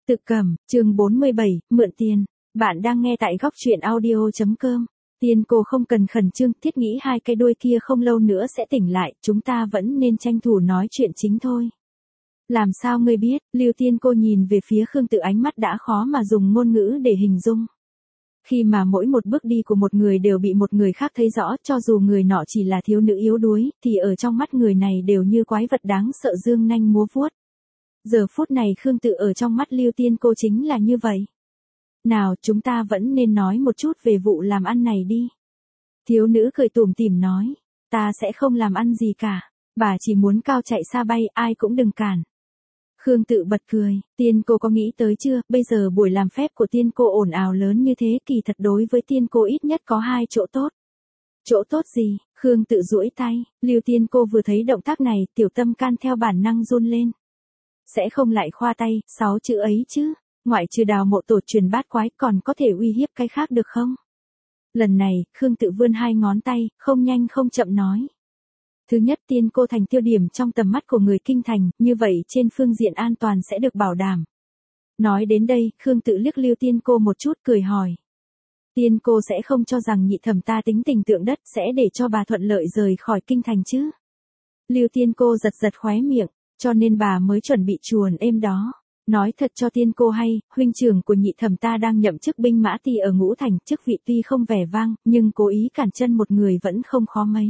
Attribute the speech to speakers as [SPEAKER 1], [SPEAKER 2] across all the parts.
[SPEAKER 1] Tự Cẩm, chương 47, mượn tiền. Bạn đang nghe tại góc truyện audio.com. Tiên cô không cần khẩn trương, thiết nghĩ hai cái đuôi kia không lâu nữa sẽ tỉnh lại, chúng ta vẫn nên tranh thủ nói chuyện chính thôi. Làm sao ngươi biết? Lưu Tiên cô nhìn về phía Khương Tự, ánh mắt đã khó mà dùng ngôn ngữ để hình dung. Khi mà mỗi một bước đi của một người đều bị một người khác thấy rõ, cho dù người nọ chỉ là thiếu nữ yếu đuối, thì ở trong mắt người này đều như quái vật đáng sợ dương nanh múa vuốt. Giờ phút này Khương Tự ở trong mắt Lưu Tiên cô chính là như vậy. Nào, chúng ta vẫn nên nói một chút về vụ làm ăn này đi. Thiếu nữ cười tủm tỉm nói, ta sẽ không làm ăn gì cả, bà chỉ muốn cao chạy xa bay, ai cũng đừng cản. Khương Tự bật cười, Tiên cô có nghĩ tới chưa, bây giờ buổi làm phép của Tiên cô ồn ào lớn như thế, kỳ thật đối với Tiên cô ít nhất có hai chỗ tốt. Chỗ tốt gì? Khương Tự duỗi tay, Lưu Tiên cô vừa thấy động tác này, tiểu tâm can theo bản năng run lên. Sẽ không lại khoa tay, 6 chữ ấy chứ, ngoại trừ đào mộ tổ truyền bát quái còn có thể uy hiếp cái khác được không? Lần này, Khương Tự vươn hai ngón tay, không nhanh không chậm nói. Thứ nhất, Tiên cô thành tiêu điểm trong tầm mắt của người kinh thành, như vậy trên phương diện an toàn sẽ được bảo đảm. Nói đến đây, Khương Tự liếc Lưu Tiên cô một chút cười hỏi. Tiên cô sẽ không cho rằng nhị thẩm ta tính tình tượng đất sẽ để cho bà thuận lợi rời khỏi kinh thành chứ? Lưu Tiên cô giật giật khóe miệng. Cho nên bà mới chuẩn bị chuồn êm đó. Nói thật cho Tiên cô hay, huynh trưởng của nhị thẩm ta đang nhậm chức binh mã ty ở Ngũ Thành, chức vị tuy không vẻ vang, nhưng cố ý cản chân một người vẫn không khó mấy.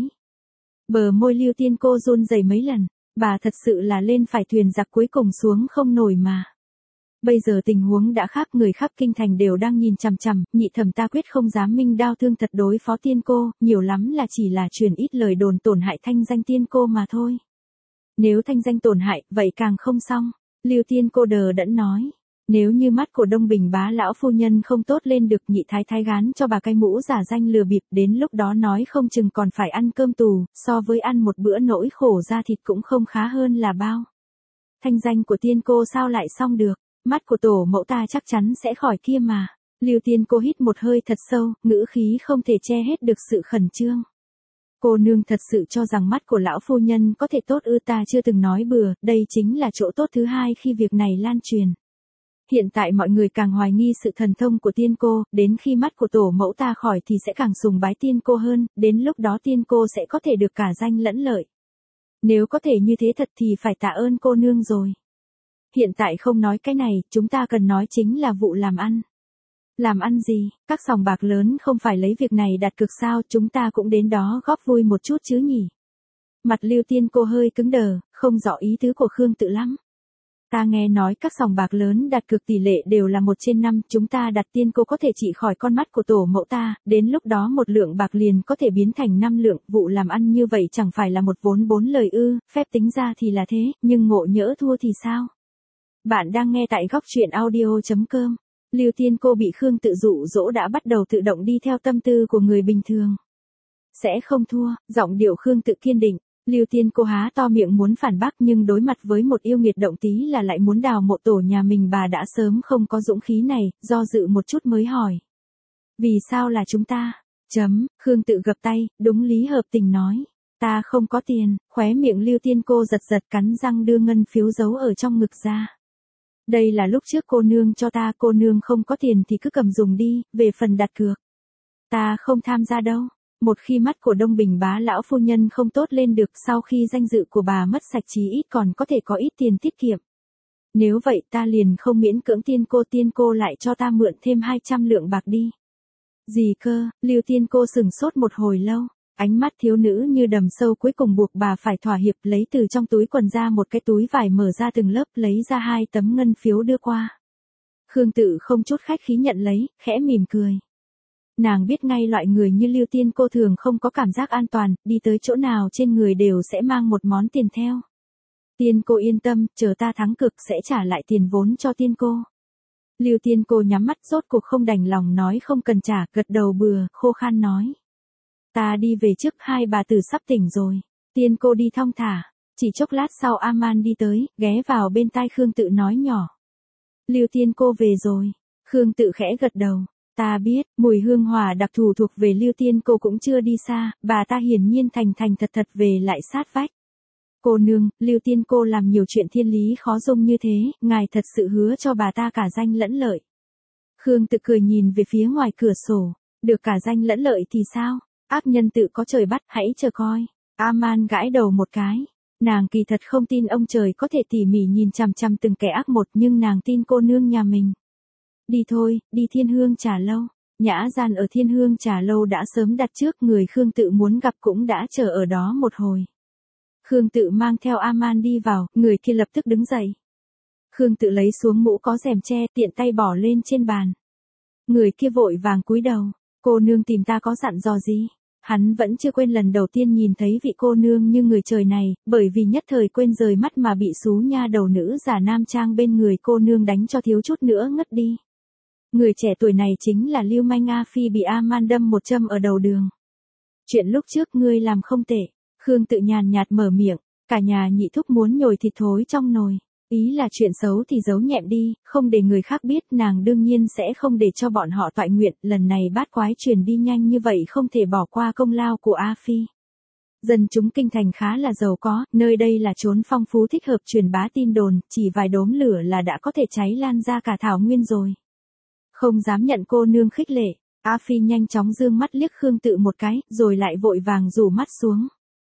[SPEAKER 1] Bờ môi Lưu Tiên cô run rẩy mấy lần, bà thật sự là lên phải thuyền giặc cuối cùng xuống không nổi mà. Bây giờ tình huống đã khác, người khắp kinh thành đều đang nhìn chằm chằm, nhị thẩm ta quyết không dám minh đao thương thật đối phó Tiên cô, nhiều lắm là chỉ là truyền ít lời đồn tổn hại thanh danh Tiên cô mà thôi. Nếu thanh danh tổn hại, vậy càng không xong. Lưu Tiên cô đờ đẫn nói. Nếu như mắt của Đông Bình bá lão phu nhân không tốt lên được, nhị thái thái gán cho bà cái mũ giả danh lừa bịp, đến lúc đó nói không chừng còn phải ăn cơm tù, so với ăn một bữa nỗi khổ ra thịt cũng không khá hơn là bao. Thanh danh của Tiên cô sao lại xong được, mắt của tổ mẫu ta chắc chắn sẽ khỏi kia mà. Lưu Tiên cô hít một hơi thật sâu, ngữ khí không thể che hết được sự khẩn trương. Cô nương thật sự cho rằng mắt của lão phu nhân có thể tốt ư? Ta chưa từng nói bừa, đây chính là chỗ tốt thứ hai khi việc này lan truyền. Hiện tại mọi người càng hoài nghi sự thần thông của Tiên cô, đến khi mắt của tổ mẫu ta khỏi thì sẽ càng sùng bái Tiên cô hơn, đến lúc đó Tiên cô sẽ có thể được cả danh lẫn lợi. Nếu có thể như thế thật thì phải tạ ơn cô nương rồi. Hiện tại không nói cái này, chúng ta cần nói chính là vụ làm ăn. Làm ăn gì, các sòng bạc lớn không phải lấy việc này đặt cược sao, chúng ta cũng đến đó góp vui một chút chứ nhỉ. Mặt Lưu Tiên cô hơi cứng đờ, không rõ ý tứ của Khương Tự lắm. Ta nghe nói các sòng bạc lớn đặt cược tỷ lệ đều là 1/5, chúng ta đặt Tiên cô có thể trị khỏi con mắt của tổ mẫu ta, đến lúc đó 1 lượng bạc liền có thể biến thành 5 lượng, vụ làm ăn như vậy chẳng phải là một vốn 4 lời ư? Phép tính ra thì là thế, nhưng ngộ nhỡ thua thì sao? Bạn đang nghe tại góc truyện audio.com. Lưu Tiên cô bị Khương Tự dụ dỗ đã bắt đầu tự động đi theo tâm tư của người bình thường. Sẽ không thua, giọng điệu Khương Tự kiên định. Lưu Tiên cô há to miệng muốn phản bác, nhưng đối mặt với một yêu nghiệt động tí là lại muốn đào mộ tổ nhà mình, bà đã sớm không có dũng khí này, do dự một chút mới hỏi. Vì sao là chúng ta? Khương Tự gập tay, đúng lý hợp tình nói. Ta không có tiền, khóe miệng Lưu Tiên cô giật giật, cắn răng đưa ngân phiếu giấu ở trong ngực ra. Đây là lúc trước cô nương cho ta, cô nương không có tiền thì cứ cầm dùng đi, về phần đặt cược. Ta không tham gia đâu. Một khi mắt của Đông Bình bá lão phu nhân không tốt lên được, sau khi danh dự của bà mất sạch chí ít còn có thể có ít tiền tiết kiệm. Nếu vậy ta liền không miễn cưỡng Tiên cô lại cho ta mượn thêm 200 lượng bạc đi. Gì cơ? Lưu Tiên cô sừng sốt một hồi lâu. Ánh mắt thiếu nữ như đầm sâu cuối cùng buộc bà phải thỏa hiệp, lấy từ trong túi quần ra một cái túi vải mở ra từng lớp, lấy ra 2 tấm ngân phiếu đưa qua. Khương Tự không chút khách khí nhận lấy, khẽ mỉm cười. Nàng biết ngay loại người như Lưu Tiên cô thường không có cảm giác an toàn, đi tới chỗ nào trên người đều sẽ mang một món tiền theo. Tiên cô yên tâm, chờ ta thắng cực sẽ trả lại tiền vốn cho Tiên cô. Lưu Tiên cô nhắm mắt rốt cuộc không đành lòng nói không cần trả, gật đầu bừa, khô khan nói. Ta đi về trước, hai bà tử sắp tỉnh rồi. Tiên cô đi thong thả. Chỉ chốc lát sau Aman đi tới, ghé vào bên tai Khương Tự nói nhỏ. Lưu Tiên cô về rồi. Khương Tự khẽ gật đầu. Ta biết, mùi hương hòa đặc thù thuộc về Lưu Tiên cô cũng chưa đi xa, bà ta hiển nhiên thành thật thật về lại sát vách. Cô nương, Lưu Tiên cô làm nhiều chuyện thiên lý khó dung như thế, ngài thật sự hứa cho bà ta cả danh lẫn lợi. Khương Tự cười nhìn về phía ngoài cửa sổ, được cả danh lẫn lợi thì sao? Ác nhân tự có trời bắt, hãy chờ coi. Aman gãi đầu một cái. Nàng kỳ thật không tin ông trời có thể tỉ mỉ nhìn chằm chằm từng kẻ ác một, nhưng nàng tin cô nương nhà mình. Đi thôi, đi Thiên Hương Trà Lâu. Nhã gian ở Thiên Hương Trà Lâu đã sớm đặt trước, người Khương Tự muốn gặp cũng đã chờ ở đó một hồi. Khương Tự mang theo Aman đi vào, người kia lập tức đứng dậy. Khương Tự lấy xuống mũ có rèm che, tiện tay bỏ lên trên bàn. Người kia vội vàng cúi đầu, cô nương tìm ta có dặn dò gì? Hắn vẫn chưa quên lần đầu tiên nhìn thấy vị cô nương như người trời này, bởi vì nhất thời quên rời mắt mà bị xú nha đầu nữ giả nam trang bên người cô nương đánh cho thiếu chút nữa ngất đi. Người trẻ tuổi này chính là Lưu Manh A Phi bị Aman đâm một châm ở đầu đường. Chuyện lúc trước ngươi làm không tệ. Khương Tự nhàn nhạt mở miệng, cả nhà nhị thúc muốn nhồi thịt thối trong nồi. Ý là chuyện xấu thì giấu nhẹm đi, không để người khác biết, nàng đương nhiên sẽ không để cho bọn họ toại nguyện, lần này bát quái truyền đi nhanh như vậy không thể bỏ qua công lao của A Phi. Dân chúng kinh thành khá là giàu có, nơi đây là chốn phong phú thích hợp truyền bá tin đồn, chỉ vài đốm lửa là đã có thể cháy lan ra cả thảo nguyên rồi. Không dám nhận cô nương khích lệ, A Phi nhanh chóng dương mắt liếc Khương Tự một cái, rồi lại vội vàng rủ mắt xuống.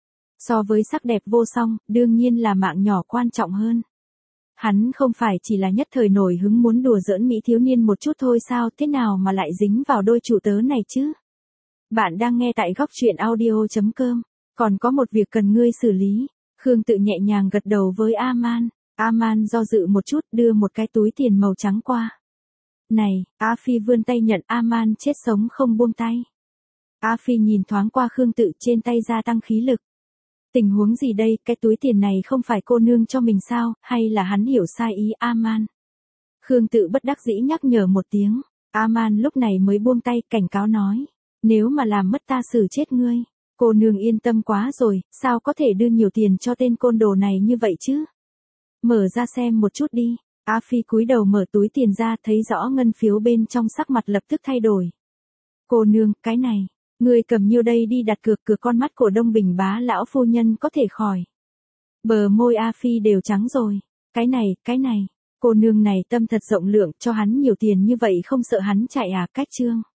[SPEAKER 1] So với sắc đẹp vô song, đương nhiên là mạng nhỏ quan trọng hơn. Hắn không phải chỉ là nhất thời nổi hứng muốn đùa giỡn mỹ thiếu niên một chút thôi sao, thế nào mà lại dính vào đôi chủ tớ này chứ? Bạn đang nghe tại góc truyện audio.com, còn có một việc cần ngươi xử lý. Khương Tự nhẹ nhàng gật đầu với Aman. Aman do dự một chút, đưa một cái túi tiền màu trắng qua. Này, A Phi vươn tay nhận, Aman chết sống không buông tay. A Phi nhìn thoáng qua Khương Tự, trên tay gia tăng khí lực. Tình huống gì đây, cái túi tiền này không phải cô nương cho mình sao, hay là hắn hiểu sai ý Aman? Khương Tự bất đắc dĩ nhắc nhở một tiếng, Aman lúc này mới buông tay, cảnh cáo nói, nếu mà làm mất ta xử chết ngươi. Cô nương yên tâm quá rồi, sao có thể đưa nhiều tiền cho tên côn đồ này như vậy chứ? Mở ra xem một chút đi. A Phi cúi đầu mở túi tiền ra, thấy rõ ngân phiếu bên trong, sắc mặt lập tức thay đổi. Cô nương, cái này, ngươi cầm nhiêu đây đi đặt cược, con mắt của Đông Bình bá lão phu nhân có thể khỏi. Bờ môi A Phi đều trắng rồi. Cái này, cô nương này tâm thật rộng lượng, cho hắn nhiều tiền như vậy không sợ hắn chạy à, cách trương.